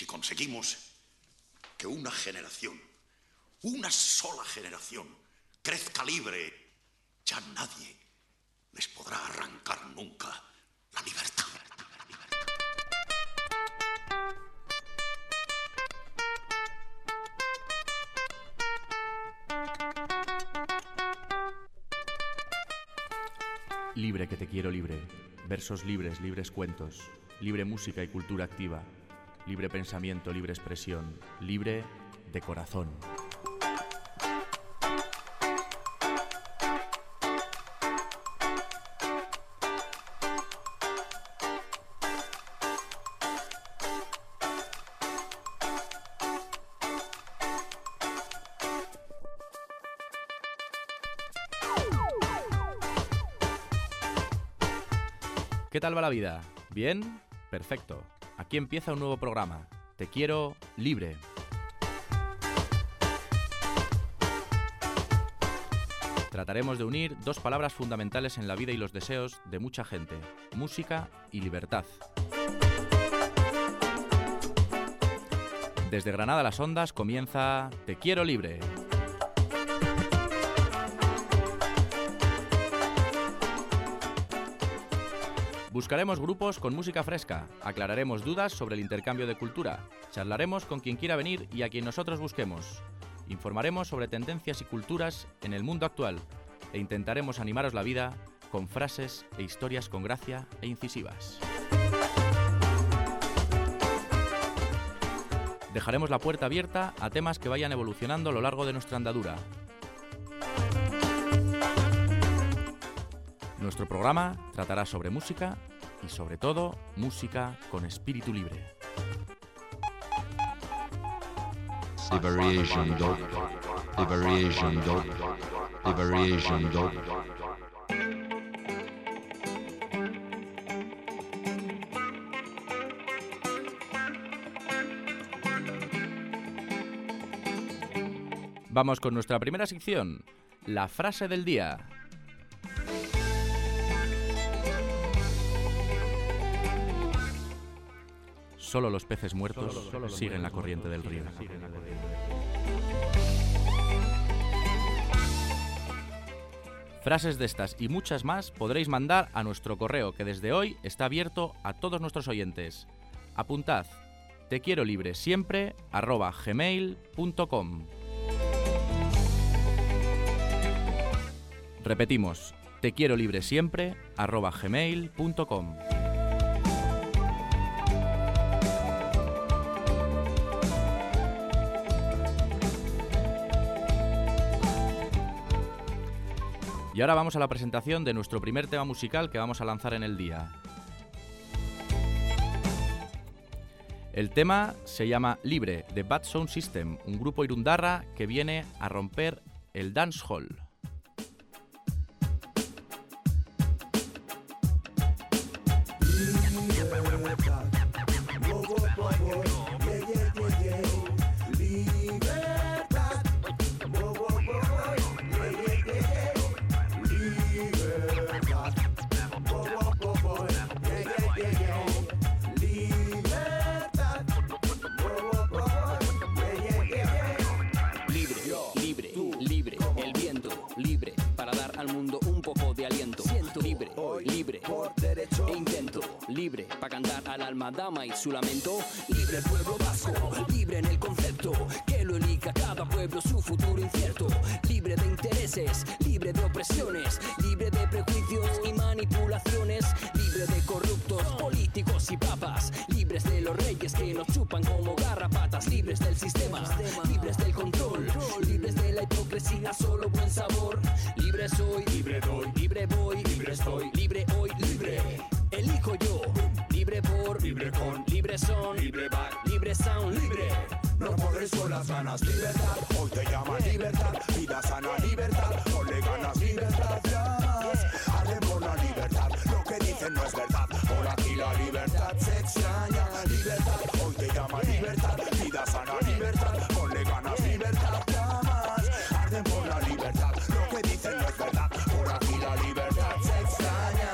Si conseguimos que una generación, una sola generación, crezca libre, ya nadie les podrá arrancar nunca la libertad. Libre que te quiero libre, versos libres, libres cuentos, libre música y cultura activa, libre pensamiento, libre expresión, libre de corazón. ¿Qué tal va la vida? ¿Bien? Perfecto. Aquí empieza un nuevo programa. Te quiero libre. Trataremos de unir dos palabras fundamentales en la vida y los deseos de mucha gente: música y libertad. Desde Granada a las Ondas comienza Te quiero libre. Buscaremos grupos con música fresca, aclararemos dudas sobre el intercambio de cultura, charlaremos con quien quiera venir y a quien nosotros busquemos, informaremos sobre tendencias y culturas en el mundo actual e intentaremos animaros la vida con frases e historias con gracia e incisivas. Dejaremos la puerta abierta a temas que vayan evolucionando a lo largo de nuestra andadura. Nuestro programa tratará sobre música y, sobre todo, música con espíritu libre. Liberation dope, liberation dope, liberation dope. Vamos con nuestra primera sección, la frase del día. Solo los peces muertos siguen la corriente del río. Frases de estas y muchas más podréis mandar a nuestro correo, que desde hoy está abierto a todos nuestros oyentes. Apuntad: tequierolibresiempre@gmail.com. Repetimos: tequierolibresiempre@gmail.com. Y ahora vamos a la presentación de nuestro primer tema musical que vamos a lanzar en el día. El tema se llama Libre, de Bad Sound System, un grupo irundarra que viene a romper el dancehall. Libre para cantar al alma dama y su lamento. Libre el pueblo vasco, libre en el concepto que lo elija cada pueblo, su futuro incierto. Libre de intereses, libre de opresiones, libre de prejuicios y manipulaciones, libre de corruptos políticos y papas, libres de los reyes que nos chupan como garrapatas, libres del sistema, libres del control, libres de la hipocresía, solo buen sabor. Libre soy, libre doy, libre voy, libre estoy, libre hoy, libre. Elijo yo, libre por, libre con, libre son, libre back, libre sound, libre. No podréis con las ganas, libertad. Hoy te llama libertad, vida sana, libertad. Ponle ganas, libertad, llamas. Arden por la libertad, lo que dicen no es verdad. Por aquí la libertad se extraña. Libertad, hoy te llama libertad, vida sana, libertad. Ponle ganas, libertad, llamas. Arden por la libertad, lo que dicen no es verdad. Por aquí la libertad se extraña.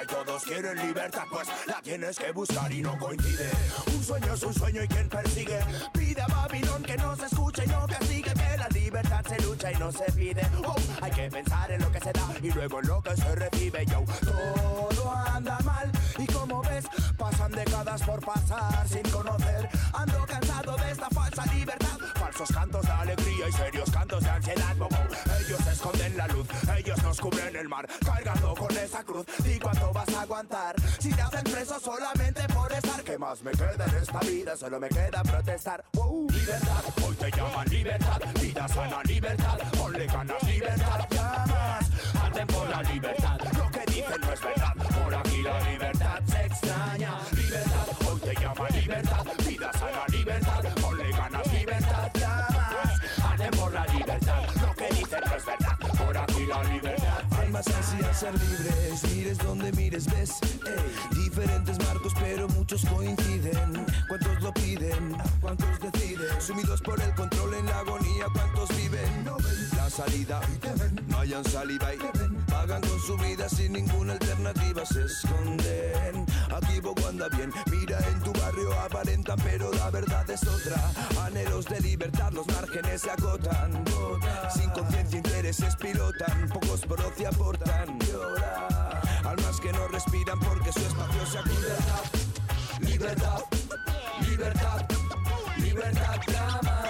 y todos quieren libertad, pues la tienes que buscar y no coincide. Un sueño es un sueño y quien persigue pide a Babilón que no se escuche y no castigue, que la libertad se lucha y no se pide. Hay que pensar en lo que se da y luego en lo que se recibe. Yo, todo anda mal y como ves pasan décadas por pasar sin conocer. Ando cansado de esta falsa libertad, falsos cantos de alegría y serios cantos de ansiedad. Ellos esconden la luz, ellos nos cubren el mar, cargando con esa cruz. ¿Y cuánto vas a aguantar si te hacen preso solamente por estar? ¿Qué más me queda en esta vida? Solo me queda protestar. Libertad, hoy te llaman libertad, vida sana libertad, ponle ganas libertad, llamas, arden por la libertad, lo que dicen no es verdad, por aquí la libertad se extraña. Libertad, hoy te llaman libertad, vida sana libertad, ponle ganas libertad, llamas, arden por la libertad, lo que dicen no es verdad, por aquí la libertad. Almas ansían ser libres, mires donde mires, ves, diferentes marcos pero muchos coinciden. ¿Cuántos lo piden? ¿Cuántos deciden? Sumidos por el control en la agonía, ¿cuántos viven? No ven la salida, no hayan saliva y pagan con su vida sin ninguna alternativa, se esconden. Aquí poco anda bien, mira en tu barrio aparentan pero la verdad es otra. Anhelos de libertad, los márgenes se acotan, sin conciencia intereses pilotan, pocos por ocio aportan. Llora, almas que no respiran porque su espacio se acorta. Libertad, libertad, libertad, llamas.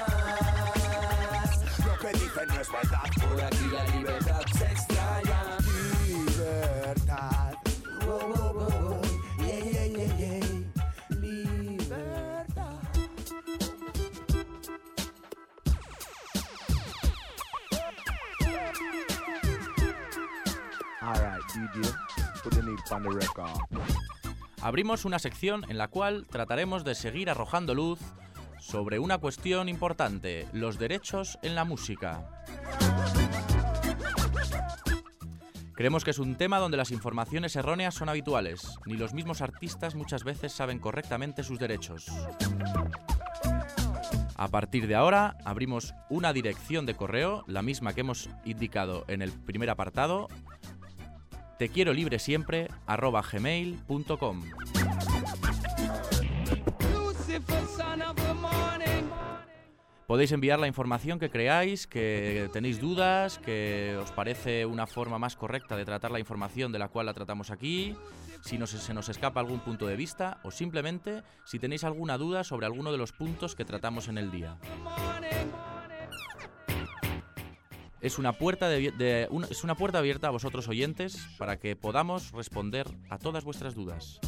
Lo que dicen no es verdad, Por aquí la libertad se extraña. libertad. Yeah, yeah, yeah, yeah. Libertad. Alright, DJ, put the needle on the record. Abrimos una sección en la cual trataremos de seguir arrojando luz sobre una cuestión importante, los derechos en la música. Creemos que es un tema donde las informaciones erróneas son habituales, ni los mismos artistas muchas veces saben correctamente sus derechos. A partir de ahora, abrimos una dirección de correo, la misma que hemos indicado en el primer apartado, tequierolibresiempre@gmail.com. Podéis enviar la información que creáis, que tenéis dudas, que os parece una forma más correcta de tratar la información de la cual la tratamos aquí, si se nos escapa algún punto de vista o simplemente si tenéis alguna duda sobre alguno de los puntos que tratamos en el día. Es una puerta abierta a vosotros oyentes para que podamos responder a todas vuestras dudas.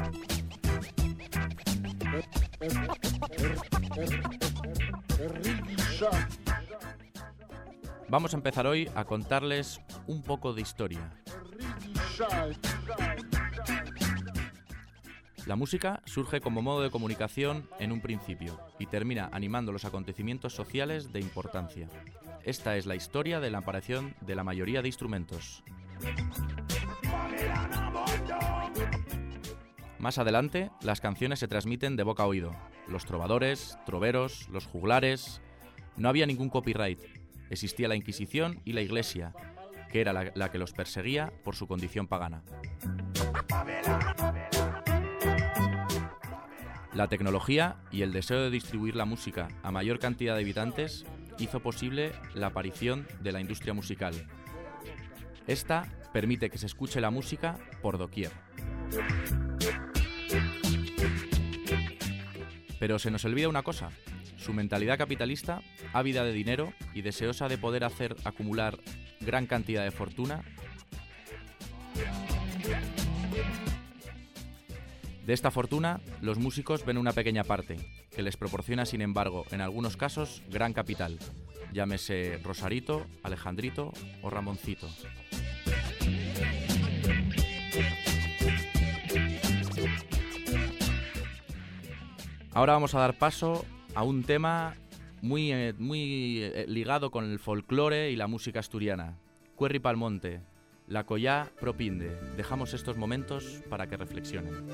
Vamos a empezar hoy a contarles un poco de historia. La música surge como modo de comunicación en un principio y termina animando los acontecimientos sociales de importancia. Esta es la historia de la aparición de la mayoría de instrumentos. Más adelante, las canciones se transmiten de boca a oído. Los trovadores, troveros, los juglares... No había ningún copyright. Existía la Inquisición y la Iglesia, que era la que los perseguía por su condición pagana. La tecnología y el deseo de distribuir la música a mayor cantidad de habitantes hizo posible la aparición de la industria musical. Esta permite que se escuche la música por doquier. Pero se nos olvida una cosa. Su mentalidad capitalista, ávida de dinero y deseosa de poder hacer acumular gran cantidad de fortuna, de esta fortuna, los músicos ven una pequeña parte, que les proporciona, sin embargo, en algunos casos, gran capital. Llámese Rosarito, Alejandrito o Ramoncito. Ahora vamos a dar paso a un tema muy ligado con el folclore y la música asturiana. Cuerri Palmonte, la collá propinde. Dejamos estos momentos para que reflexionen.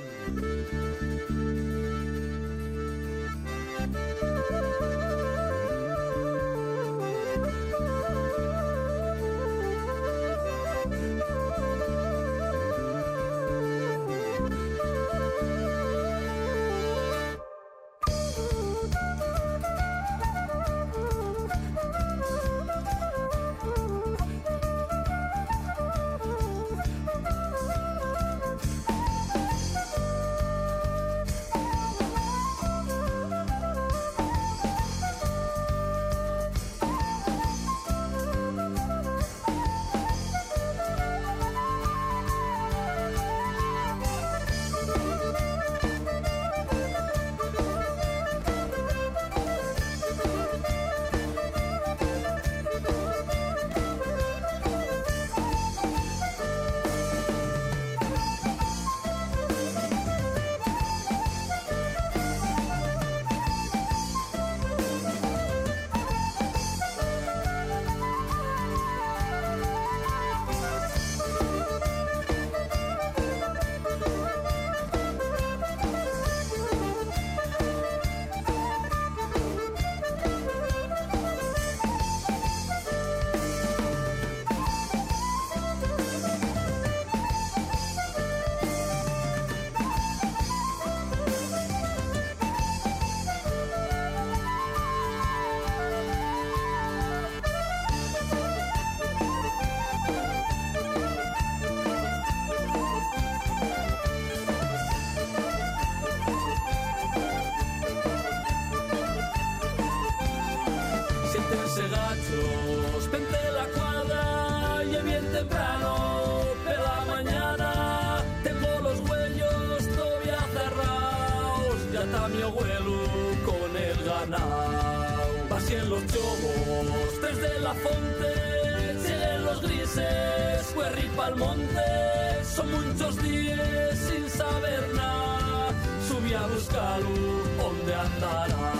huellos, vente la cuadra y bien temprano, de la mañana, tengo los huellos todavía cerrados, ya está mi abuelo con el ganado. Pasé en los chobos, desde la fonte, siguen los grises, Huerri pa'l monte, son muchos días sin saber nada, subí a buscarlo, ¿dónde andará?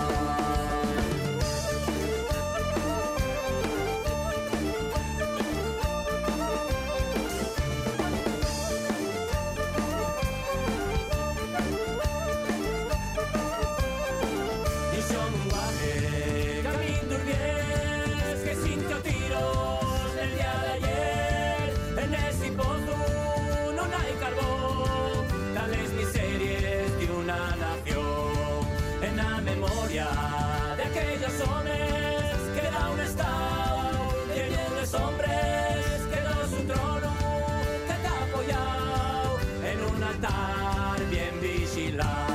De aquellos hombres queda un estado lleno de hombres, quedó su trono que está apoyado en un altar bien vigilado.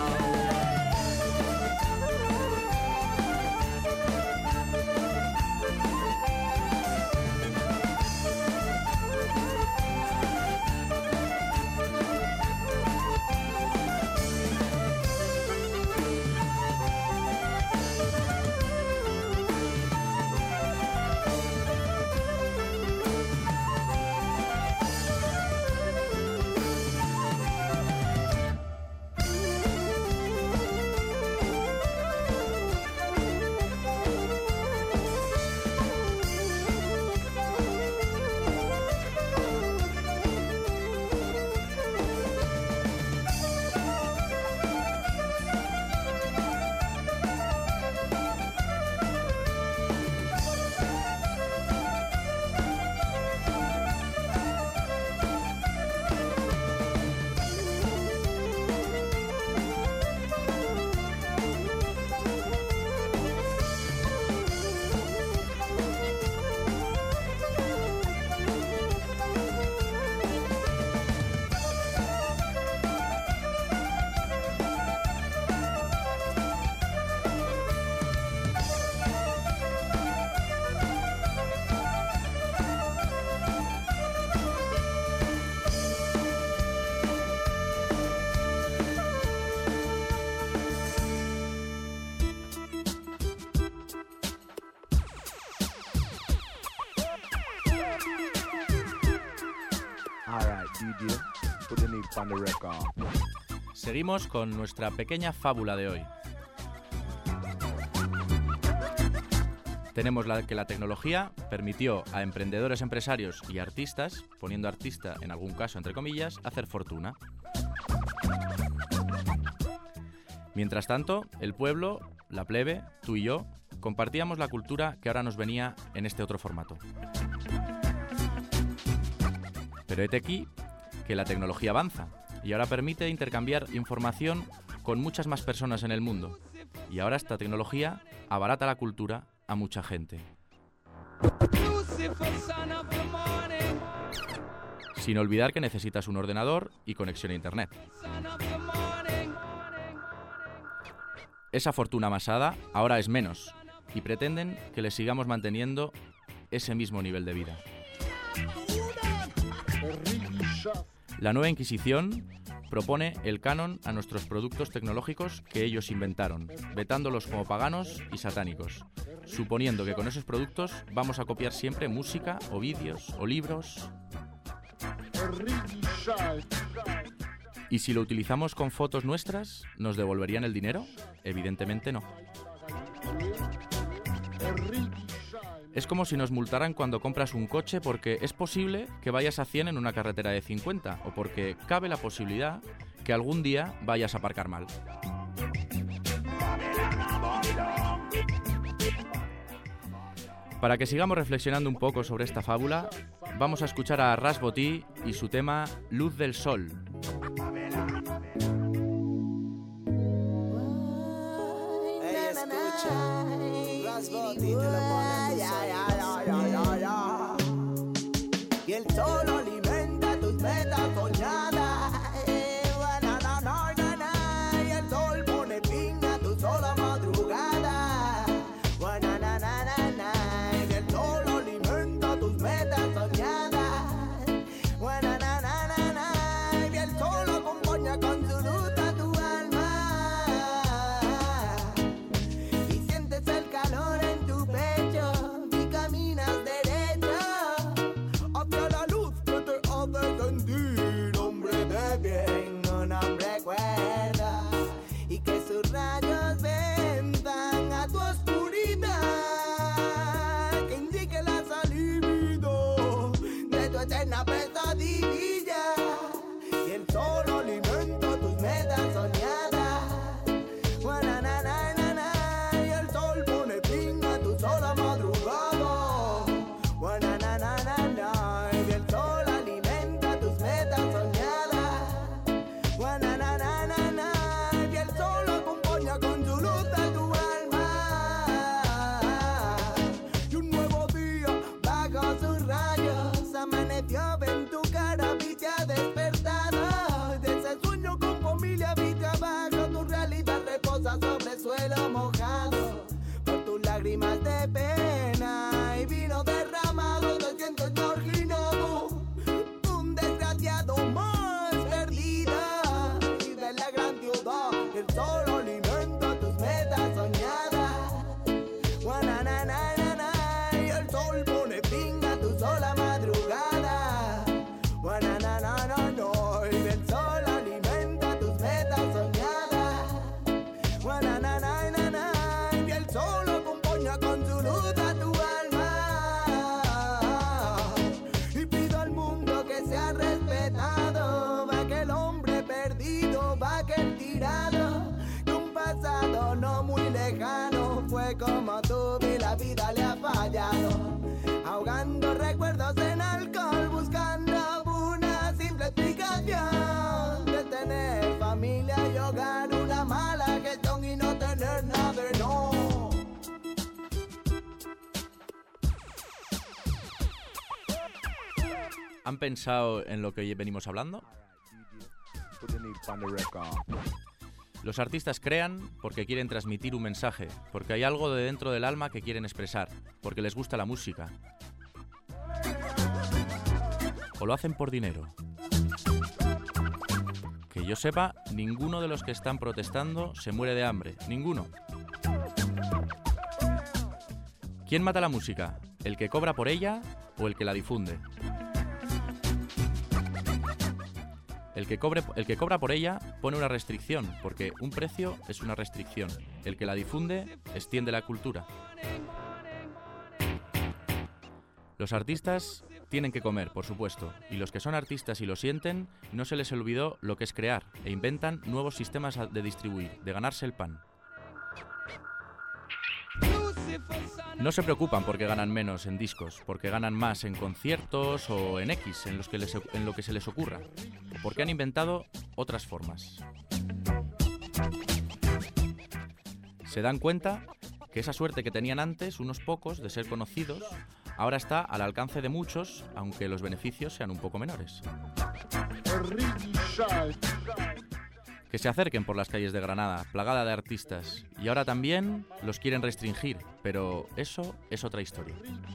Seguimos con nuestra pequeña fábula de hoy. Tenemos que la tecnología permitió a emprendedores, empresarios y artistas, poniendo artista en algún caso entre comillas, hacer fortuna. Mientras tanto, el pueblo, la plebe, tú y yo, compartíamos la cultura que ahora nos venía en este otro formato. Pero hete aquí que la tecnología avanza y ahora permite intercambiar información con muchas más personas en el mundo. Y ahora esta tecnología abarata la cultura a mucha gente. Sin olvidar que necesitas un ordenador y conexión a internet. Esa fortuna amasada ahora es menos y pretenden que le sigamos manteniendo ese mismo nivel de vida. La nueva Inquisición propone el canon a nuestros productos tecnológicos que ellos inventaron, vetándolos como paganos y satánicos, suponiendo que con esos productos vamos a copiar siempre música o vídeos o libros. ¿Y si lo utilizamos con fotos nuestras, nos devolverían el dinero? Evidentemente no. Es como si nos multaran cuando compras un coche porque es posible que vayas a 100 en una carretera de 50 o porque cabe la posibilidad que algún día vayas a aparcar mal. Para que sigamos reflexionando un poco sobre esta fábula, vamos a escuchar a Rasboti y su tema Luz del Sol. Y el sol alimenta tus metas soñadas. Y el sol pone fin a tu sola madrugada. nos recuerda y que sus rayos vendan a tu oscuridad, que indique la salida de tu eterna pesadilla, y el sol alimenta tus metas soñadas. Guanananana, y el sol pone fin a tu sola madrugada. Guanananana, y el sol alimenta tus metas soñadas. Guanananana, y el sol acompaña con su luz a tu alma. Y un nuevo día bajo sus rayos amaneció, ven tu cara, vi te ha despertado de ese sueño con familia, viste abajo, tu realidad reposa sobre suelo mojado por tus lágrimas de pena y vino derramado, te sientes marginado, un desgraciado más perdida, y de la gran ciudad el sol alimenta tus metas soñadas. Guanananana, y el sol pone fin a tu sola madrugada. Guanananana, y el sol alimenta tus metas soñadas. Guanananana, y el sol acompaña con su luz a tu alma. Y pido al mundo que sea respetado, va que el hombre perdido, va que el tirado, que un pasado no muy lejano fue como tú y la vida le ha fallado, ahogando recuerdos en alcohol, buscando una simple explicación de tener familia y hogar, una mala gestión y no tener nada, no. ¿Han pensado en lo que venimos hablando? Put the need on the record. Los artistas crean porque quieren transmitir un mensaje, porque hay algo de dentro del alma que quieren expresar, porque les gusta la música. ¿O lo hacen por dinero? Que yo sepa, ninguno de los que están protestando se muere de hambre, ninguno. ¿Quién mata la música? ¿El que cobra por ella o el que la difunde? El que cobra por ella pone una restricción, porque un precio es una restricción. El que la difunde extiende la cultura. Los artistas tienen que comer, por supuesto, y los que son artistas y lo sienten, no se les olvidó lo que es crear, e inventan nuevos sistemas de distribuir, de ganarse el pan. No se preocupan porque ganan menos en discos, porque ganan más en conciertos o en X, en lo que se les ocurra, o porque han inventado otras formas. Se dan cuenta que esa suerte que tenían antes, unos pocos, de ser conocidos, ahora está al alcance de muchos, aunque los beneficios sean un poco menores. Que se acerquen por las calles de Granada, plagada de artistas, y ahora también los quieren restringir, pero eso es otra historia.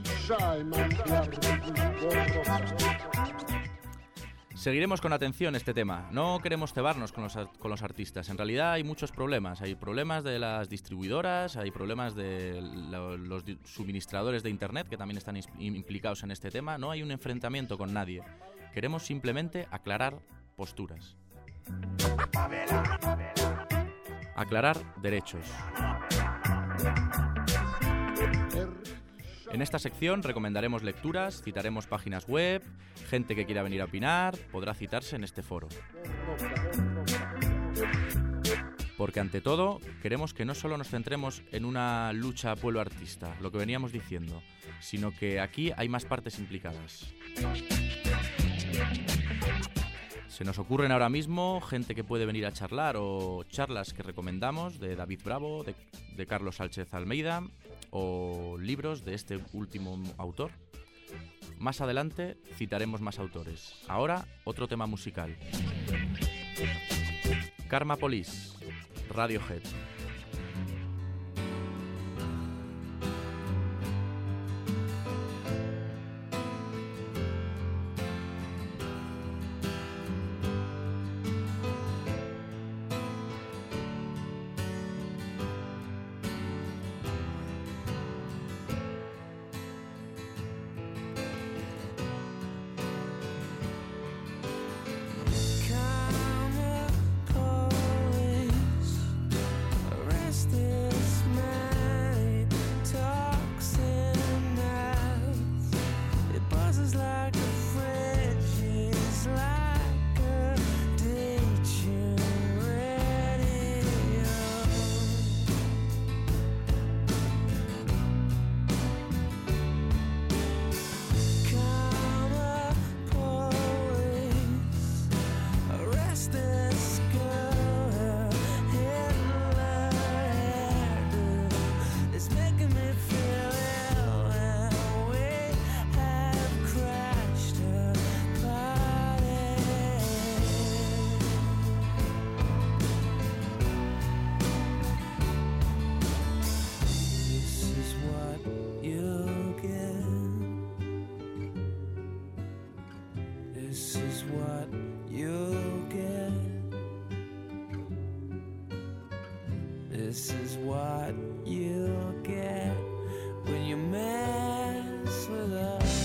Seguiremos con atención este tema. No queremos cebarnos con los artistas. En realidad hay muchos problemas. Hay problemas de las distribuidoras, hay problemas de los suministradores de Internet, que también están implicados en este tema. No hay un enfrentamiento con nadie. Queremos simplemente aclarar posturas. Aclarar derechos. En esta sección recomendaremos lecturas, citaremos páginas web, gente que quiera venir a opinar, podrá citarse en este foro. Porque ante todo, queremos que no solo nos centremos en una lucha pueblo-artista, lo que veníamos diciendo, sino que aquí hay más partes implicadas. Se nos ocurren ahora mismo gente que puede venir a charlar o charlas que recomendamos de David Bravo, de Carlos Sánchez Almeida o libros de este último autor. Más adelante citaremos más autores. Ahora otro tema musical. Karma Police, Radiohead. This is what you'll get when you mess with us.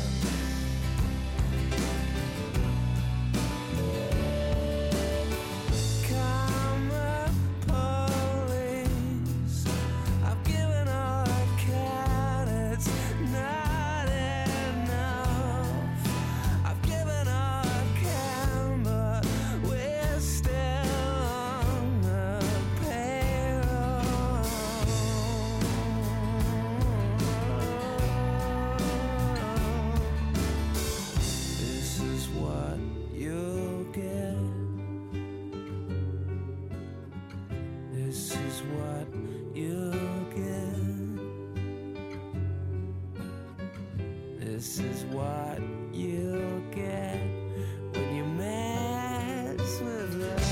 This is what you'll get when you mess with us.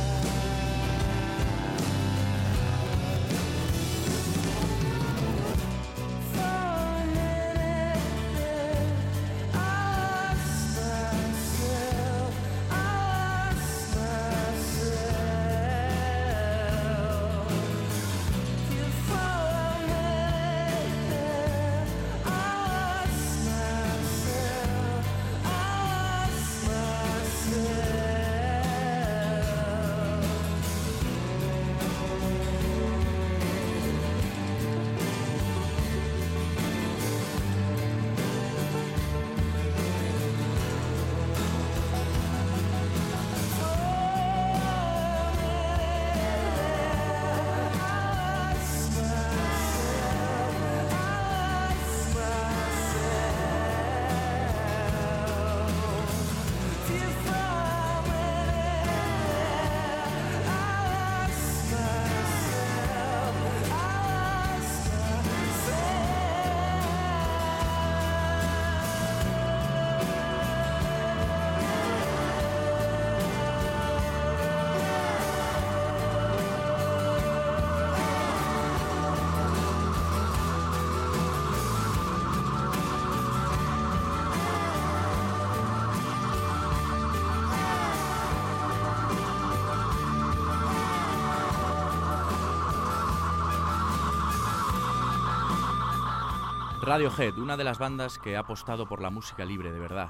Radiohead, una de las bandas que ha apostado por la música libre de verdad.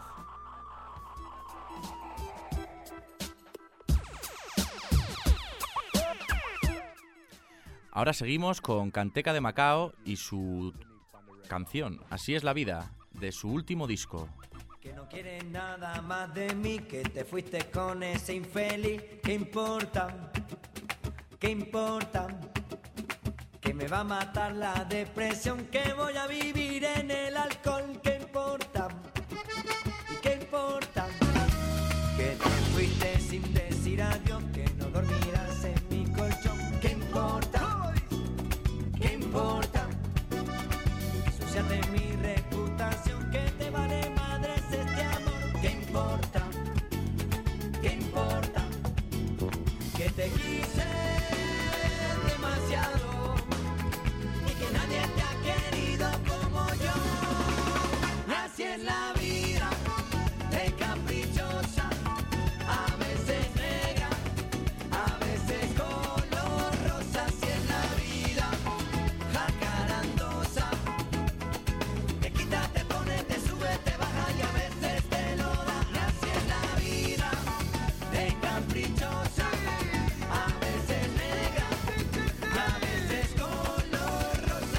Ahora seguimos con Canteca de Macao y su canción Así es la vida, de su último disco. Que no quieres nada más de mí, que te fuiste con ese infeliz. ¿Qué importa? ¿Qué importa? Que me va a matar la depresión, que voy a vivir en el alcohol. ¿Qué importa? ¿Y qué importa? Que te fuiste sin decir adiós, que no dormirás en mi colchón. ¿Qué importa? ¿Qué importa? Ensuciate mi reputación, que te vale madres este amor. ¿Qué importa? ¿Qué importa? Que te quise demasiado, nadie te ha querido como yo. Así es la vida, de caprichosa, a veces negra, a veces color rosa. Así es la vida, jacarandosa. Te quita, te pone, te sube, te baja y a veces te lo da. Así es la vida, de caprichosa, a veces negra, a veces color.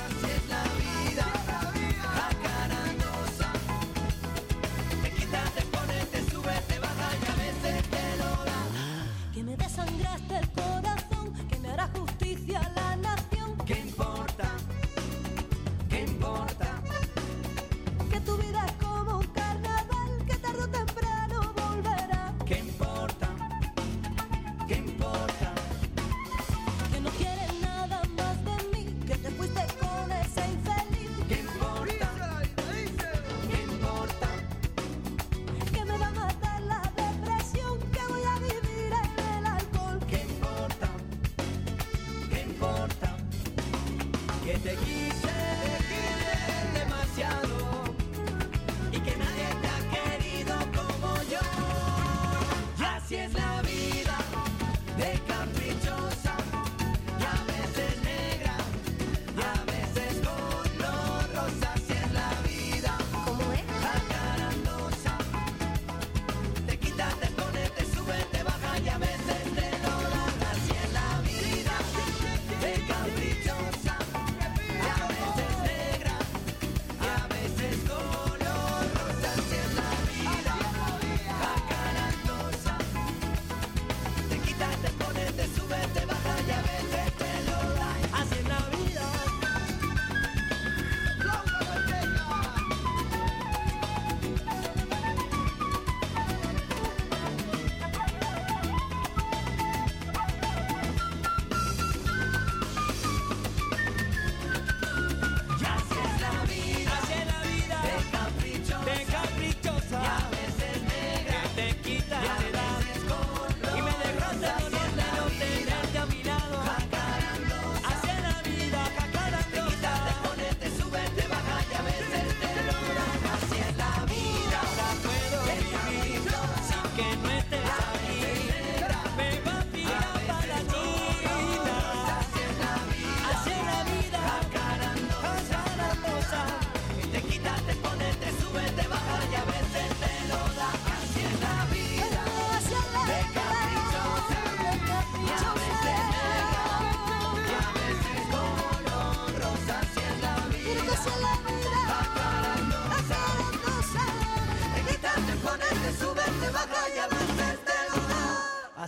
Sangraste el corazón, que me hará justicia a la nación. ¿Qué importa? ¿Qué importa? Que tu vida es como un carnaval, que tarde o temprano volverá. ¿Qué importa? ¿Qué importa? Que no quieres nada más de mí, que te fuiste con ese infeliz. ¿Qué importa? ¿Qué importa? Que me va a matar la depresión, que voy a vivir en el alcohol. ¿Qué importa? ¿Qué importa?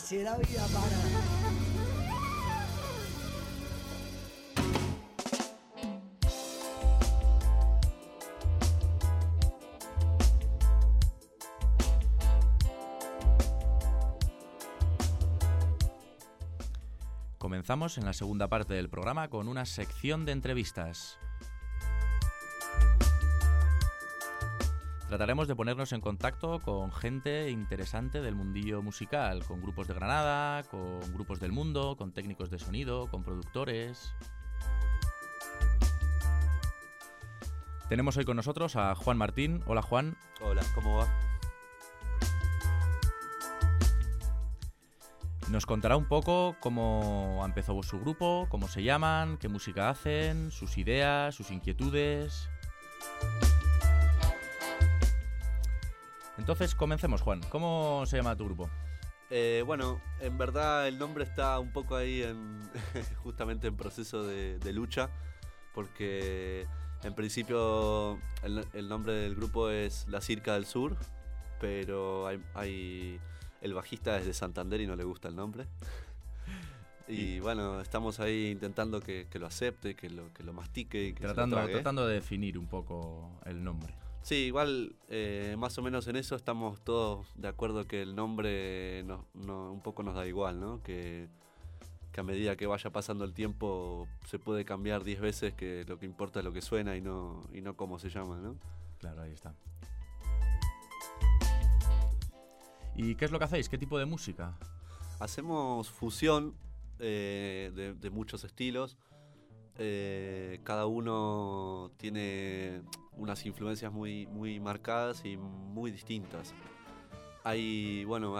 si la vida para. Comenzamos en la segunda parte del programa con una sección de entrevistas. Trataremos de ponernos en contacto con gente interesante del mundillo musical, con grupos de Granada, con grupos del mundo, con técnicos de sonido, con productores. Tenemos hoy con nosotros a Juan Martín. Hola, Juan. Hola, ¿cómo va? Nos contará un poco cómo empezó su grupo, cómo se llaman, qué música hacen, sus ideas, sus inquietudes. Entonces, comencemos, Juan. ¿Cómo se llama tu grupo? Bueno, en verdad el nombre está un poco ahí justamente en proceso de lucha, porque en principio el nombre del grupo es La Circa del Sur, pero el bajista es de Santander y no le gusta el nombre. Y bueno, estamos ahí intentando que lo acepte, que lo mastique y que tratando de definir un poco el nombre. Sí, igual más o menos en eso estamos todos de acuerdo que el nombre un poco nos da igual, ¿no? Que a medida que vaya pasando el tiempo se puede cambiar 10 veces, que lo que importa es lo que suena y no cómo se llama, ¿no? Claro, ahí está. ¿Y qué es lo que hacéis? ¿Qué tipo de música? Hacemos fusión de muchos estilos. Cada uno tiene unas influencias muy, muy marcadas y muy distintas. Hay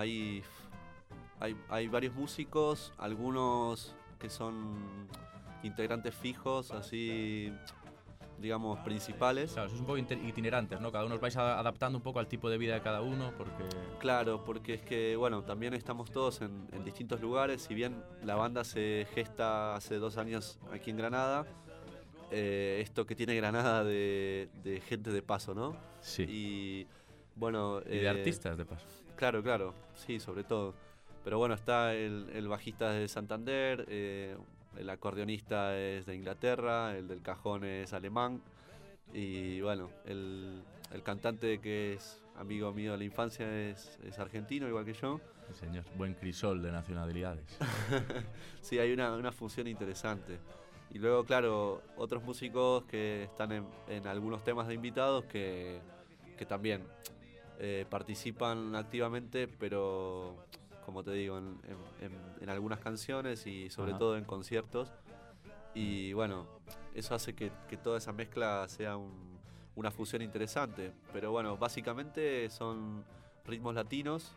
varios músicos, algunos que son integrantes fijos, así, digamos, principales. Claro, sois un poco itinerantes, ¿no? Cada uno os vais adaptando un poco al tipo de vida de cada uno, porque... Claro, porque es que, bueno, también estamos todos en distintos lugares. Si bien la banda se gesta hace 2 años aquí en Granada, esto que tiene Granada de gente de paso, ¿no? Sí. Y, bueno... y de artistas de paso. Claro, sí, sobre todo. Pero bueno, está el bajista de Santander, el acordeonista es de Inglaterra, el del cajón es alemán, y bueno, el cantante, que es amigo mío de la infancia, es argentino, igual que yo. Sí, señor, buen crisol de nacionalidades. Sí, hay una fusión interesante. Y luego, claro, otros músicos que están en algunos temas de invitados que también participan activamente, pero... como te digo, en algunas canciones y sobre todo en conciertos. Y bueno, eso hace que toda esa mezcla sea una fusión interesante. Pero bueno, básicamente son ritmos latinos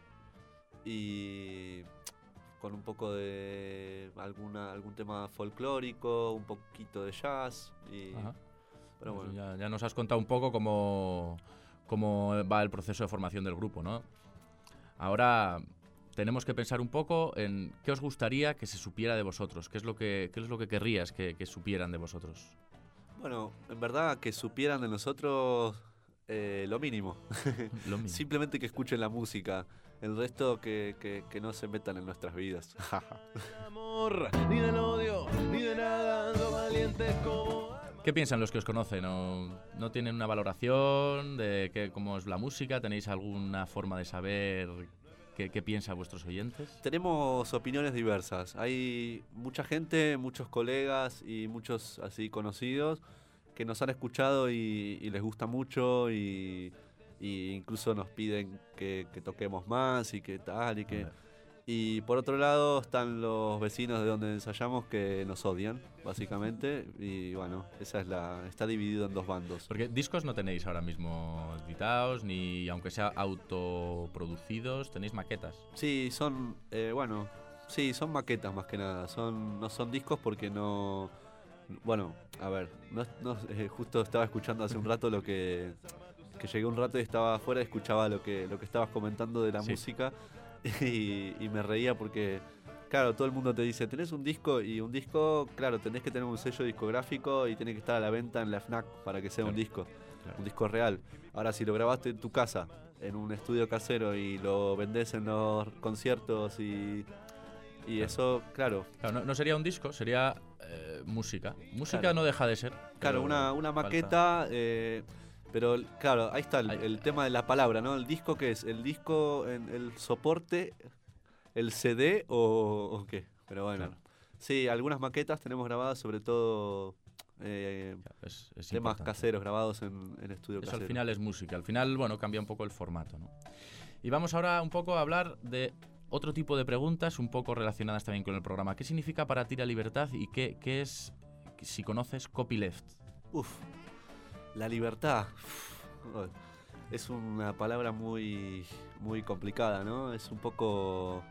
y con un poco de algún tema folclórico, un poquito de jazz. Pero pues bueno. Ya nos has contado un poco cómo va el proceso de formación del grupo, ¿no? Ahora... tenemos que pensar un poco en qué os gustaría que se supiera de vosotros, qué es lo que querrías que supieran de vosotros. Bueno, en verdad que supieran de nosotros lo mínimo. Lo mínimo. Simplemente que escuchen la música. El resto que no se metan en nuestras vidas. Amor, ni del odio, ni de nada, ando valientes como... ¿Qué piensan los que os conocen? ¿No tienen una valoración de cómo es la música? ¿Tenéis alguna forma de saber qué piensan vuestros oyentes? Tenemos opiniones diversas. Hay mucha gente, muchos colegas y muchos así conocidos que nos han escuchado y les gusta mucho y incluso nos piden que toquemos más y que tal y que... Y por otro lado están los vecinos de donde ensayamos que nos odian, básicamente, y bueno, está dividido en 2 bandos. Porque discos no tenéis ahora mismo editados, ni aunque sea autoproducidos, tenéis maquetas. Sí, son maquetas más que nada, no son discos porque no... Bueno, a ver, justo estaba escuchando hace un rato que llegué un rato y estaba afuera y escuchaba lo que estabas comentando de la música. Y me reía porque, claro, todo el mundo te dice, tenés un disco, y un disco, claro, tenés que tener un sello discográfico y tiene que estar a la venta en la FNAC para que sea un disco, un disco real. Ahora, si lo grabaste en tu casa en un estudio casero y lo vendés en los conciertos y eso, claro. No sería un disco, sería música. Música Claro. no deja de ser. Claro, una maqueta, pero claro, ahí está el tema de la palabra, ¿no? El disco, ¿qué es? ¿El disco, el soporte, el CD o qué? Pero bueno, Claro. sí, algunas maquetas tenemos grabadas, sobre todo es temas importante. caseros grabados en estudio Eso casero. al final es música. Al final, bueno, cambia un poco el formato, ¿no? Y vamos ahora un poco a hablar de otro tipo de preguntas un poco relacionadas también con el programa. ¿Qué significa para ti la libertad y qué es, si conoces, copyleft? La libertad. Es una palabra muy complicada, ¿no? Es un poco,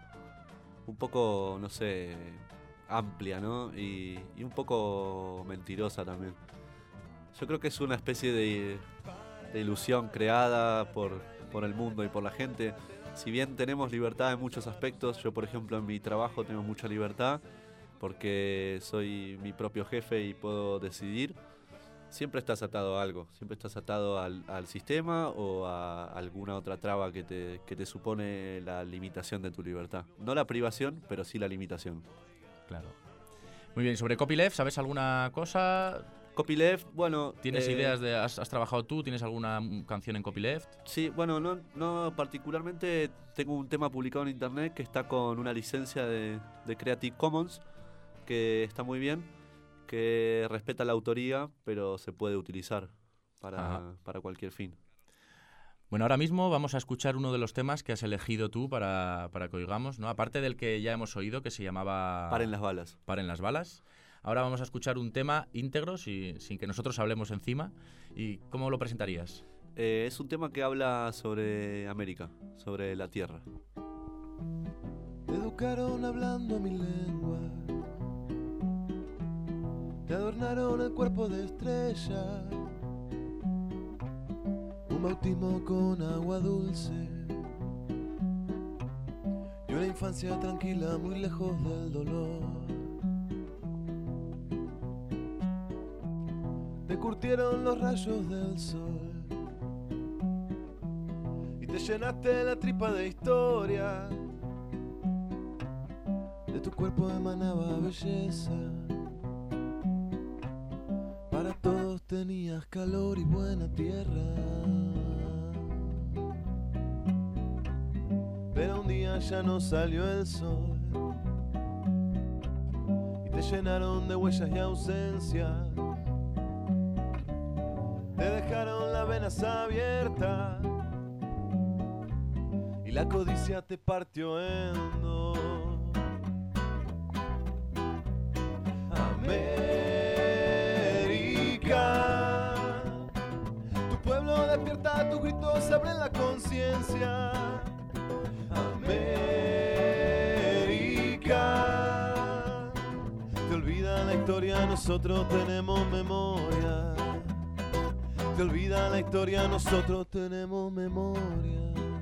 no sé, amplia, ¿no? Y un poco mentirosa también. Yo creo que es una especie de ilusión creada por el mundo y por la gente. Si bien tenemos libertad en muchos aspectos, yo por ejemplo en mi trabajo tengo mucha libertad porque soy mi propio jefe y puedo decidir. Siempre estás atado a algo, siempre estás atado al sistema o a alguna otra traba que te supone la limitación de tu libertad. No la privación, pero sí la limitación. Claro. Muy bien, sobre copyleft, ¿sabes alguna cosa? Copyleft, bueno... ¿Tienes ideas de... ¿Has trabajado tú? ¿Tienes alguna canción en copyleft? Sí, bueno, no particularmente. Tengo un tema publicado en internet que está con una licencia de Creative Commons, que está muy bien, que respeta la autoría, pero se puede utilizar para cualquier fin. Bueno, ahora mismo vamos a escuchar uno de los temas que has elegido tú para que oigamos, ¿no? Aparte del que ya hemos oído, que se llamaba... Paren las balas. Paren las balas. Ahora vamos a escuchar un tema íntegro, sin que nosotros hablemos encima. ¿Y cómo lo presentarías? Es un tema que habla sobre América, sobre la tierra. Te educaron hablando mi lengua, te adornaron el cuerpo de estrella, un bautismo con agua dulce y una infancia tranquila muy lejos del dolor. Te curtieron los rayos del sol y te llenaste la tripa de historia. De tu cuerpo emanaba belleza, para todos tenías calor y buena tierra. Pero un día ya no salió el sol y te llenaron de huellas y ausencia. Te dejaron las venas abiertas y la codicia te partió en dos. América, tu pueblo despierta, tus gritos abren la conciencia. América, te olvida la historia, nosotros tenemos memoria. Te olvida la historia, nosotros tenemos memoria.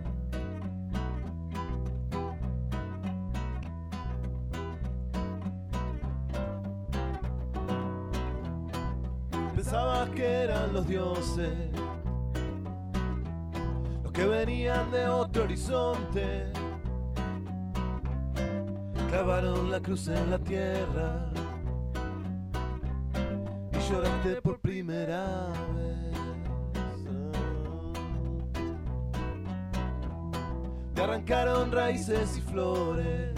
Pensabas que eran los dioses, los que venían de otro horizonte, clavaron la cruz en la tierra y lloraste por primera vez. Te arrancaron raíces y flores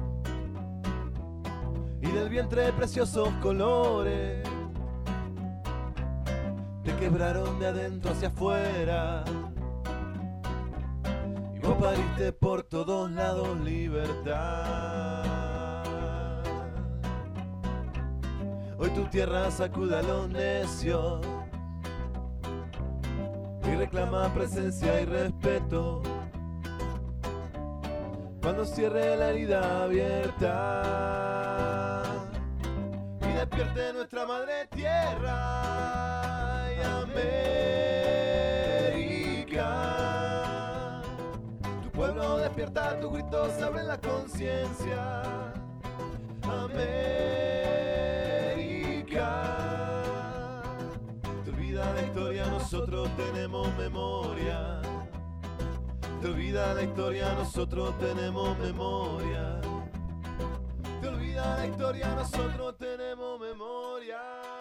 y del vientre preciosos colores. Te quebraron de adentro hacia afuera y vos pariste por todos lados libertad. Hoy tu tierra sacude a los necios y reclama presencia y respeto. Cuando cierre la herida abierta y despierte nuestra madre tierra y América, tu pueblo despierta, tus gritos abren la conciencia. América, te olvida la historia, nosotros tenemos memoria. Te olvida la historia, nosotros tenemos memoria. Te olvida la historia, nosotros tenemos memoria.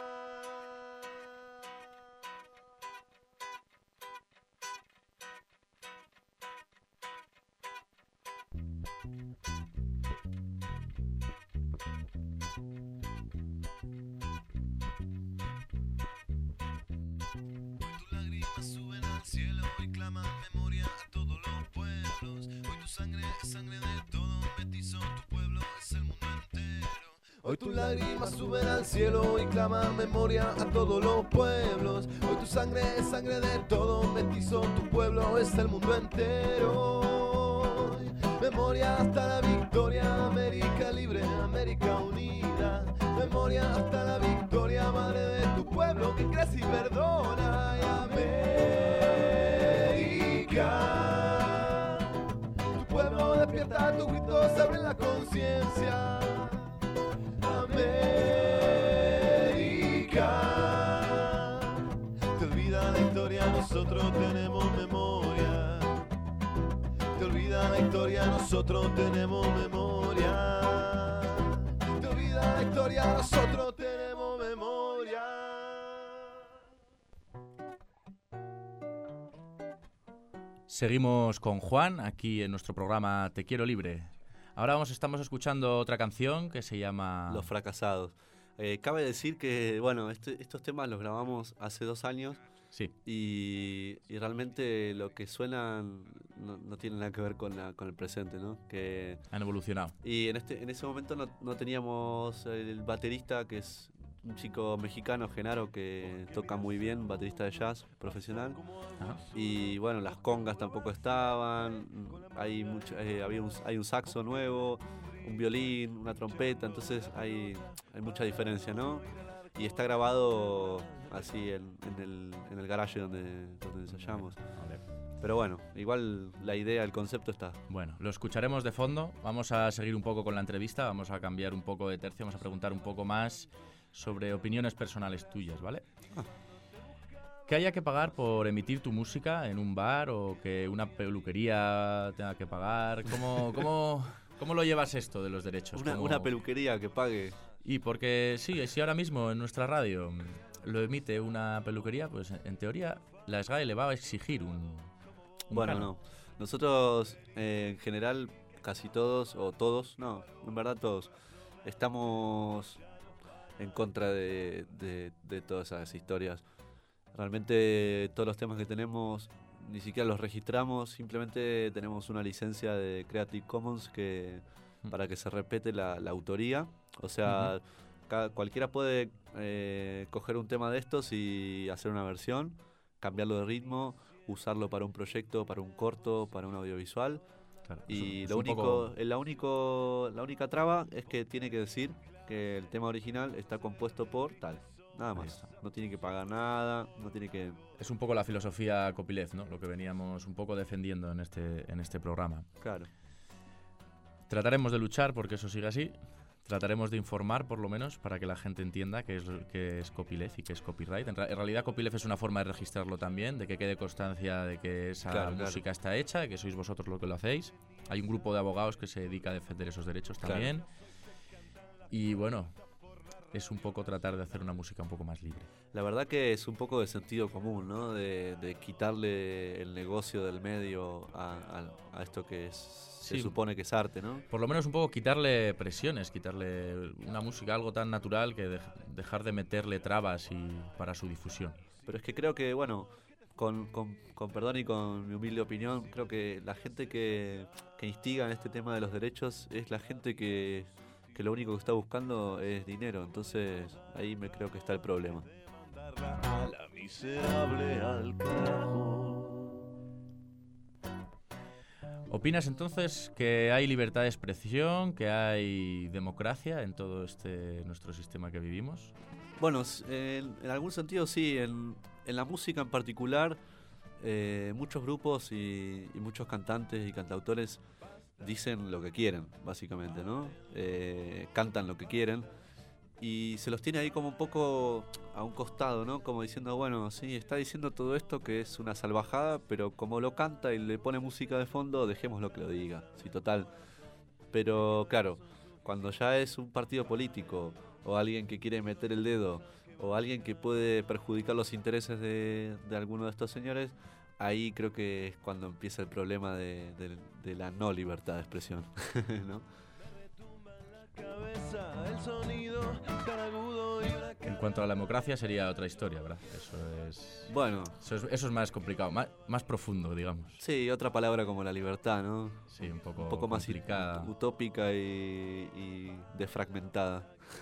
Hoy tus lágrimas suben al cielo y claman memoria a todos los pueblos. Hoy tu sangre es sangre de todo mestizo, tu pueblo es el mundo entero. Memoria hasta la victoria, América libre, América unida. Memoria hasta la victoria, madre de tu pueblo que crece y perdona. Y América, tu pueblo despierta, tus gritos abren la conciencia. América, te olvida la historia, nosotros tenemos memoria. Te olvida la historia, nosotros tenemos memoria. Te olvida la historia, nosotros tenemos memoria. Seguimos con Juan aquí en nuestro programa Te Quiero Libre. Ahora estamos escuchando otra canción que se llama Los Fracasados. Cabe decir que, bueno, estos temas los grabamos hace 2 años. Sí. Y realmente lo que suenan no tiene nada que ver con el presente, ¿no? Que han evolucionado. Y en ese momento no teníamos el baterista, que es un chico mexicano, Genaro, que toca muy bien, baterista de jazz profesional. Ajá. Y bueno, las congas tampoco estaban, hay un saxo nuevo, un violín, una trompeta, entonces hay mucha diferencia, ¿no? Y está grabado así en el garage donde ensayamos. Vale. Pero bueno, igual la idea, el concepto está. Bueno, lo escucharemos de fondo. Vamos a seguir un poco con la entrevista, vamos a cambiar un poco de tercio, vamos a preguntar un poco más sobre opiniones personales tuyas, ¿vale? ¿Que haya que pagar por emitir tu música en un bar o que una peluquería tenga que pagar? ¿Cómo lo llevas esto de los derechos? Una peluquería que pague. Y porque sí, si ahora mismo en nuestra radio lo emite una peluquería, pues en teoría la SGAE le va a exigir un bueno, canon. no. Nosotros en general, casi todos, o todos, no, en verdad todos, estamos en contra de todas esas historias. Realmente todos los temas que tenemos ni siquiera los registramos, simplemente tenemos una licencia de Creative Commons para que se respete la autoría. O sea, cualquiera puede coger un tema de estos y hacer una versión, cambiarlo de ritmo, usarlo para un proyecto, para un corto, para un audiovisual. Claro, y la única traba es que tiene que decir que el tema original está compuesto por tal. Nada más. No tiene que pagar nada, no tiene que... Es un poco la filosofía copyleft, ¿no? Lo que veníamos un poco defendiendo en este programa. Claro. Trataremos de luchar porque eso siga así. Trataremos de informar, por lo menos, para que la gente entienda qué es copyleft y qué es copyright. En realidad, copyleft es una forma de registrarlo también, de que quede constancia de que esa música está hecha, de que sois vosotros los que lo hacéis. Hay un grupo de abogados que se dedica a defender esos derechos también. Y bueno, es un poco tratar de hacer una música un poco más libre. La verdad que es un poco de sentido común, ¿no? De quitarle el negocio del medio a esto que se supone que es arte, ¿no? Por lo menos un poco quitarle presiones, quitarle una música algo tan natural que dejar de meterle trabas para su difusión. Pero es que creo que, bueno, con perdón y con mi humilde opinión, creo que la gente que instiga en este tema de los derechos es la gente que lo único que está buscando es dinero. Entonces ahí creo que está el problema. A la miserable al carajo. ¿Opinas entonces que hay libertad de expresión, que hay democracia en todo nuestro sistema que vivimos? Bueno, en algún sentido sí. En la música en particular, muchos grupos y muchos cantantes y cantautores dicen lo que quieren, básicamente, ¿no? Cantan lo que quieren y se los tiene ahí como un poco a un costado, ¿no? Como diciendo, bueno, sí, está diciendo todo esto que es una salvajada, pero como lo canta y le pone música de fondo, dejémoslo que lo diga. Sí, total. Pero claro, cuando ya es un partido político o alguien que quiere meter el dedo o alguien que puede perjudicar los intereses de alguno de estos señores, ahí creo que es cuando empieza el problema de la no libertad de expresión, ¿no? En cuanto a la democracia sería otra historia, ¿verdad? Eso es... Bueno. Eso es más complicado, más profundo, digamos. Sí, otra palabra como la libertad, ¿no? Sí, un poco más complicada. Utópica y defragmentada.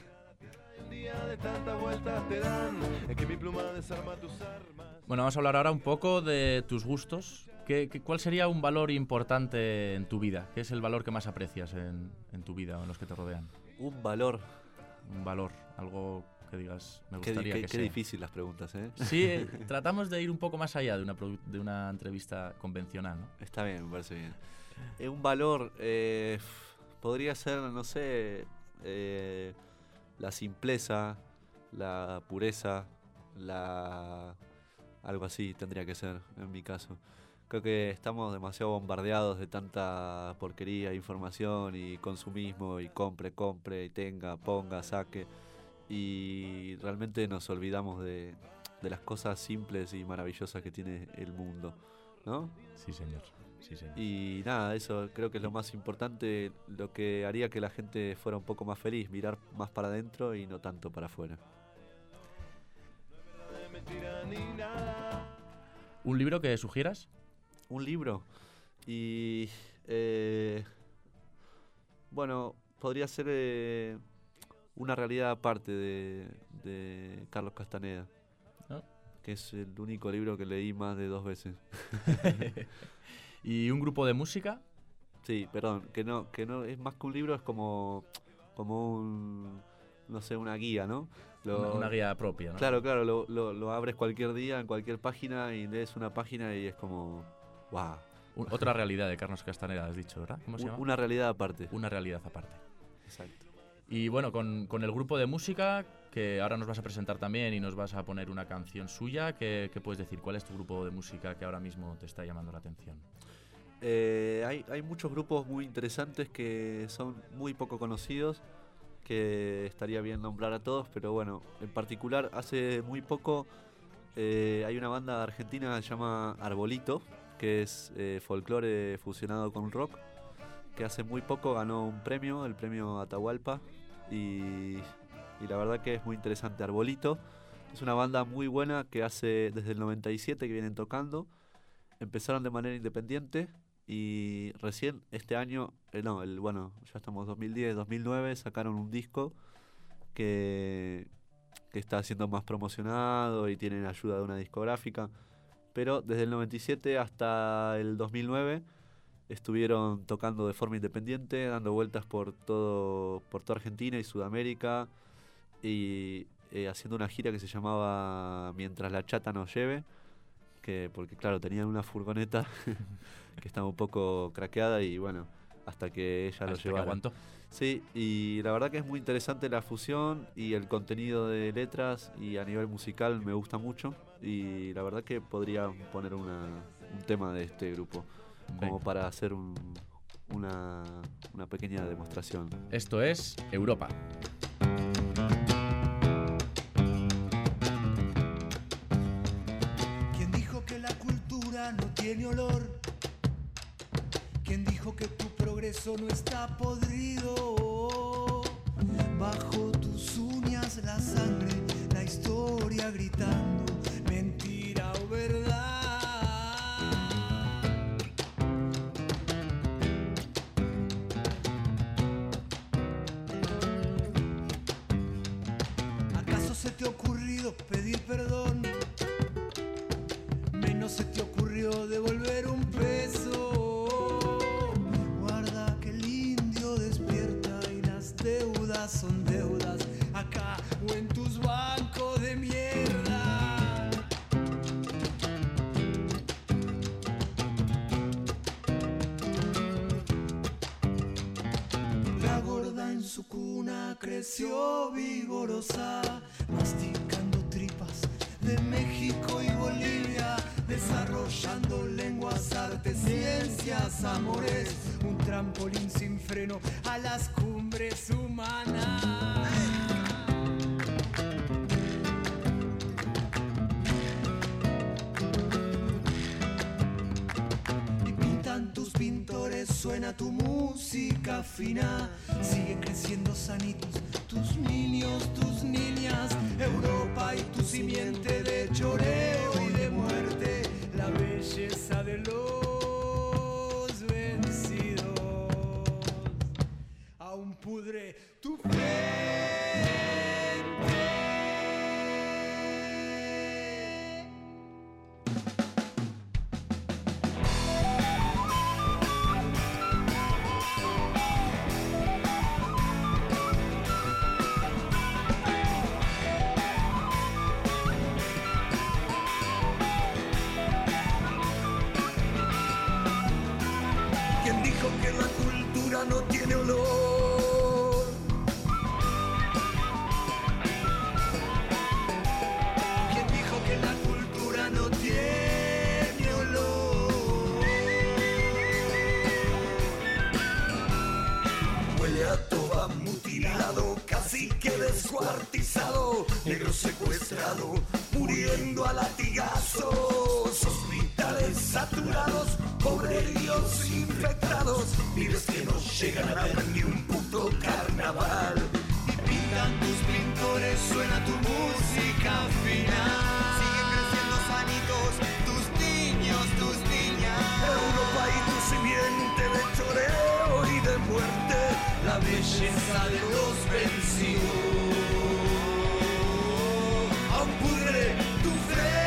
Bueno, vamos a hablar ahora un poco de tus gustos. ¿Cuál sería un valor importante en tu vida? ¿Qué es el valor que más aprecias en tu vida o en los que te rodean? Un valor. Un valor, algo que digas, me gustaría que sea. Qué difícil las preguntas, ¿eh? Sí, tratamos de ir un poco más allá de una entrevista convencional, ¿no? Está bien, me parece bien. Un valor podría ser, no sé, la simpleza, la pureza, algo así tendría que ser, en mi caso. Creo que estamos demasiado bombardeados de tanta porquería, información y consumismo y compre, y tenga, ponga, saque. Y realmente nos olvidamos de las cosas simples y maravillosas que tiene el mundo, ¿no? Sí, señor. Sí, señor. Y nada, eso creo que es lo más importante, lo que haría que la gente fuera un poco más feliz, mirar más para adentro y no tanto para afuera. ¿Un libro que sugieras? Un libro. Y bueno, podría ser Una realidad aparte de Carlos Castaneda, ¿no? Que es el único libro que leí más de 2 veces. ¿Y un grupo de música? Sí, perdón, que no es más que un libro, es como un, no sé, una guía, ¿no? Una guía propia, ¿no? Claro, lo abres cualquier día, en cualquier página, y lees una página y es como, wow. Otra realidad de Carlos Castaneda, has dicho, ¿verdad? ¿Cómo se llama? Una realidad aparte. Una realidad aparte. Exacto. Y bueno, con el grupo de música, que ahora nos vas a presentar también y nos vas a poner una canción suya, ¿qué puedes decir? ¿Cuál es tu grupo de música que ahora mismo te está llamando la atención? Hay muchos grupos muy interesantes que son muy poco conocidos, que estaría bien nombrar a todos, pero bueno, en particular hace muy poco hay una banda argentina que se llama Arbolito, que es folclore fusionado con rock, que hace muy poco ganó un premio, el premio Atahualpa, y la verdad que es muy interesante. Arbolito es una banda muy buena que hace desde el 97 que vienen tocando. Empezaron de manera independiente y recién este año, ya estamos 2010, 2009, sacaron un disco que está siendo más promocionado y tienen ayuda de una discográfica. Pero desde el 97 hasta el 2009 estuvieron tocando de forma independiente, dando vueltas por toda Argentina y Sudamérica, y haciendo una gira que se llamaba Mientras la chata nos lleve, porque claro, tenían una furgoneta que estaba un poco craqueada y bueno, hasta que ella lo llevara. Que aguantó. Sí, y la verdad que es muy interesante la fusión y el contenido de letras, y a nivel musical me gusta mucho, y la verdad que podría poner un tema de este grupo como para hacer una pequeña demostración. Esto es Europa. ¿Quién dijo que la cultura no tiene olor? ¿Quién dijo que tu progreso no está podrido? Bajo tus uñas la sangre, la historia gritando, mentira o verdad. ¿Acaso se te ha ocurrido pedir perdón? Menos se te ocurrió devolver un peso. Guarda que el indio despierta y las deudas son deudas acá o en tus bancos de mierda. La gorda en su cuna creció vigorosa, masticando tripas de México y Bolivia, desarrollando lenguas, artes, ciencias, amores, un trampolín sin freno a las cumbres humanas. Suena tu música fina, siguen creciendo sanitos tus niños, tus niñas. Europa y tu simiente de choreo y de muerte, la belleza de los vencidos. Aún pudre tu frente. No tiene olor. ¿Quién dijo que la cultura no tiene olor? Huele a toba mutilado, cacique descuartizado, negro secuestrado, muriendo a latigazos, hospitales saturados, pobreríos infectados, pibes que no llegan a ver ni un puto carnaval. Y pintan tus pintores, suena tu música final. Siguen creciendo sanitos tus niños, tus niñas. Europa y tu simiente de choreo y de muerte, la belleza de los vencidos. Aún pudre tu frente.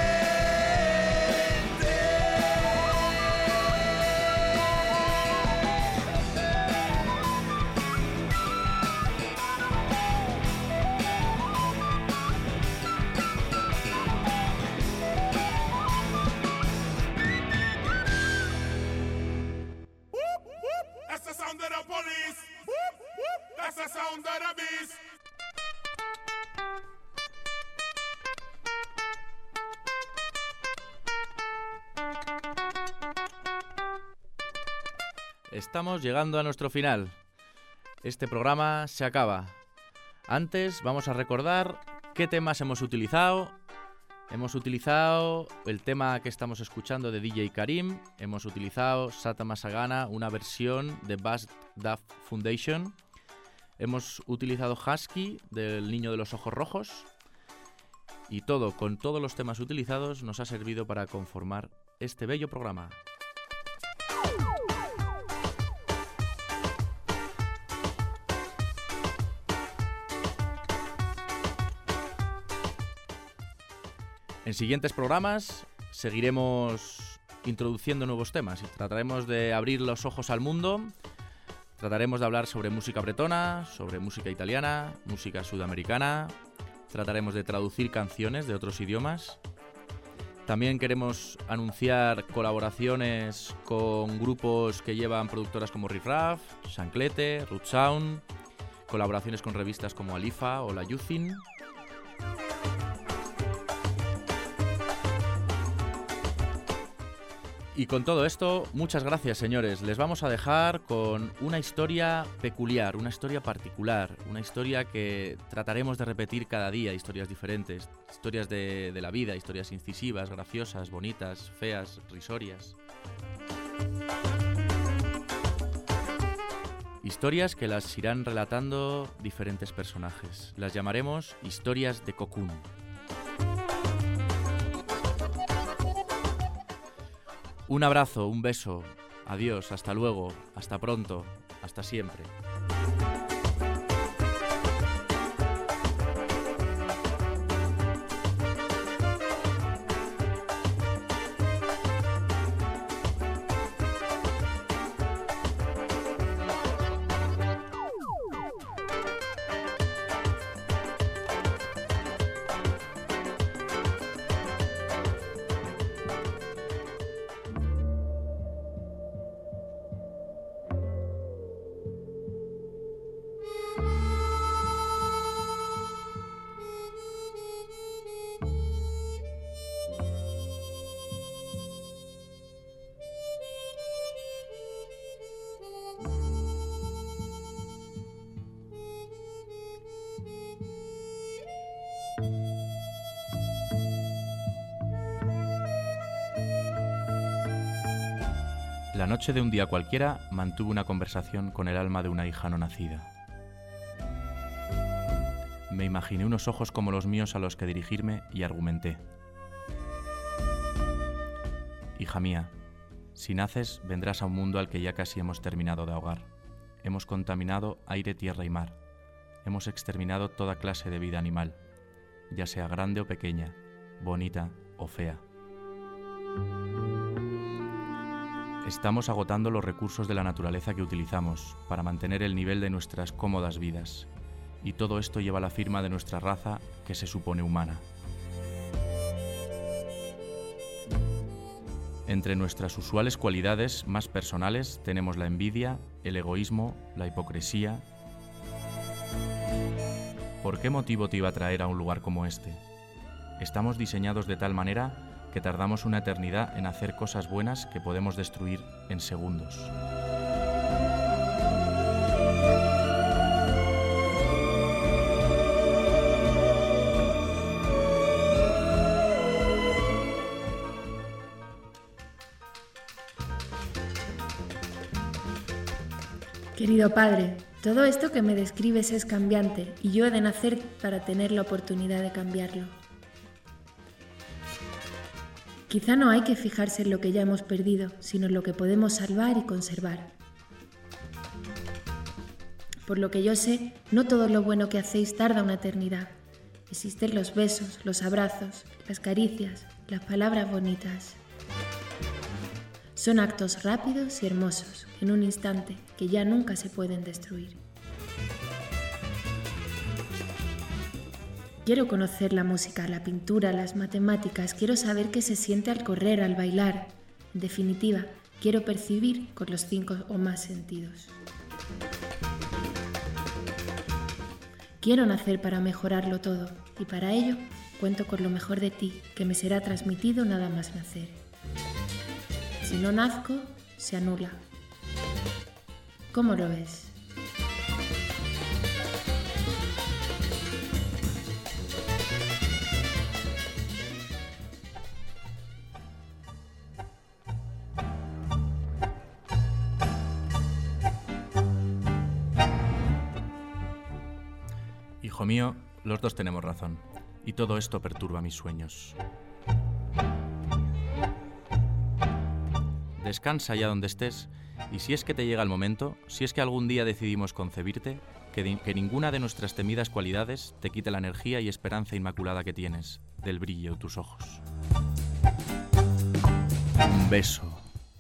Estamos llegando a nuestro final. Este programa se acaba. Antes vamos a recordar qué temas hemos utilizado. Hemos utilizado el tema que estamos escuchando de DJ Karim. Hemos utilizado Sata Masagana, una versión de Bust Duff Foundation. Hemos utilizado Husky, del Niño de los Ojos Rojos. Y con todos los temas utilizados, nos ha servido para conformar este bello programa. En siguientes programas seguiremos introduciendo nuevos temas y trataremos de abrir los ojos al mundo. Trataremos de hablar sobre música bretona, sobre música italiana, música sudamericana. Trataremos de traducir canciones de otros idiomas. También queremos anunciar colaboraciones con grupos que llevan productoras como Riff Raff, Shanclete, Root Sound, colaboraciones con revistas como Alifa o La Yucin. Y con todo esto, muchas gracias, señores. Les vamos a dejar con una historia peculiar, una historia particular, una historia que trataremos de repetir cada día, historias diferentes, historias de la vida, historias incisivas, graciosas, bonitas, feas, risorias. Historias que las irán relatando diferentes personajes. Las llamaremos historias de Cocoon. Un abrazo, un beso, adiós, hasta luego, hasta pronto, hasta siempre. La noche de un día cualquiera mantuve una conversación con el alma de una hija no nacida. Me imaginé unos ojos como los míos a los que dirigirme y argumenté. Hija mía, si naces vendrás a un mundo al que ya casi hemos terminado de ahogar. Hemos contaminado aire, tierra y mar. Hemos exterminado toda clase de vida animal, ya sea grande o pequeña, bonita o fea. Estamos agotando los recursos de la naturaleza que utilizamos para mantener el nivel de nuestras cómodas vidas, y todo esto lleva la firma de nuestra raza que se supone humana. Entre nuestras usuales cualidades más personales tenemos la envidia, el egoísmo, la hipocresía. ¿Por qué motivo te iba a traer a un lugar como este? Estamos diseñados de tal manera que tardamos una eternidad en hacer cosas buenas que podemos destruir en segundos. Querido padre, todo esto que me describes es cambiante y yo he de nacer para tener la oportunidad de cambiarlo. Quizá no hay que fijarse en lo que ya hemos perdido, sino en lo que podemos salvar y conservar. Por lo que yo sé, no todo lo bueno que hacéis tarda una eternidad. Existen los besos, los abrazos, las caricias, las palabras bonitas. Son actos rápidos y hermosos, en un instante, que ya nunca se pueden destruir. Quiero conocer la música, la pintura, las matemáticas, quiero saber qué se siente al correr, al bailar. En definitiva, quiero percibir con los 5 o más sentidos. Quiero nacer para mejorarlo todo, y para ello cuento con lo mejor de ti, que me será transmitido nada más nacer. Si no nazco, se anula. ¿Cómo lo ves? Hijo mío, los dos tenemos razón, y todo esto perturba mis sueños. Descansa ya donde estés, y si es que te llega el momento, si es que algún día decidimos concebirte, que ninguna de nuestras temidas cualidades te quite la energía y esperanza inmaculada que tienes, del brillo de tus ojos. Un beso.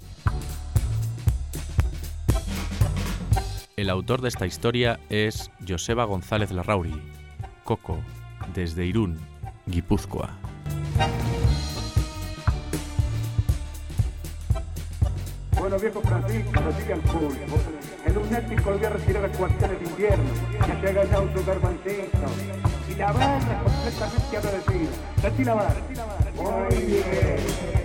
El autor de esta historia es Joseba González Larrauri, Coco, desde Irún, Guipúzcoa. Bueno, viejo Francisco, prosigue al público. El lunático volvió a retirar las cuarteles de invierno, ya se ha ganado su garbancito. Y la barra completamente agradecida. Sentí la barra. Muy bien.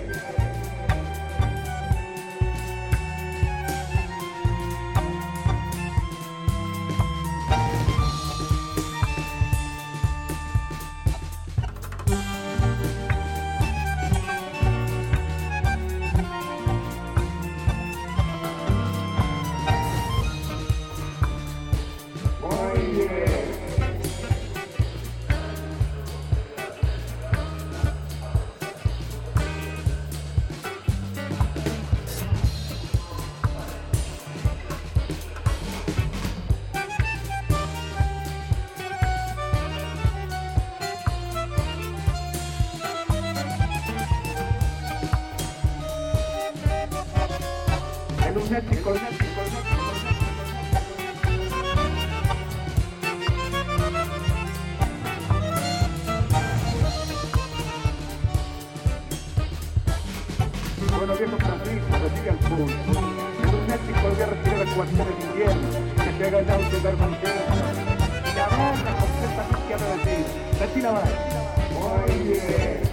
Bueno, viejo Francisco, prosigue al público. El lunático volvió a retirar las cuarteles de invierno, ya se ha ganado su garbancito. Y la barra completamente agradecida. Sentí la barra. Muy bien.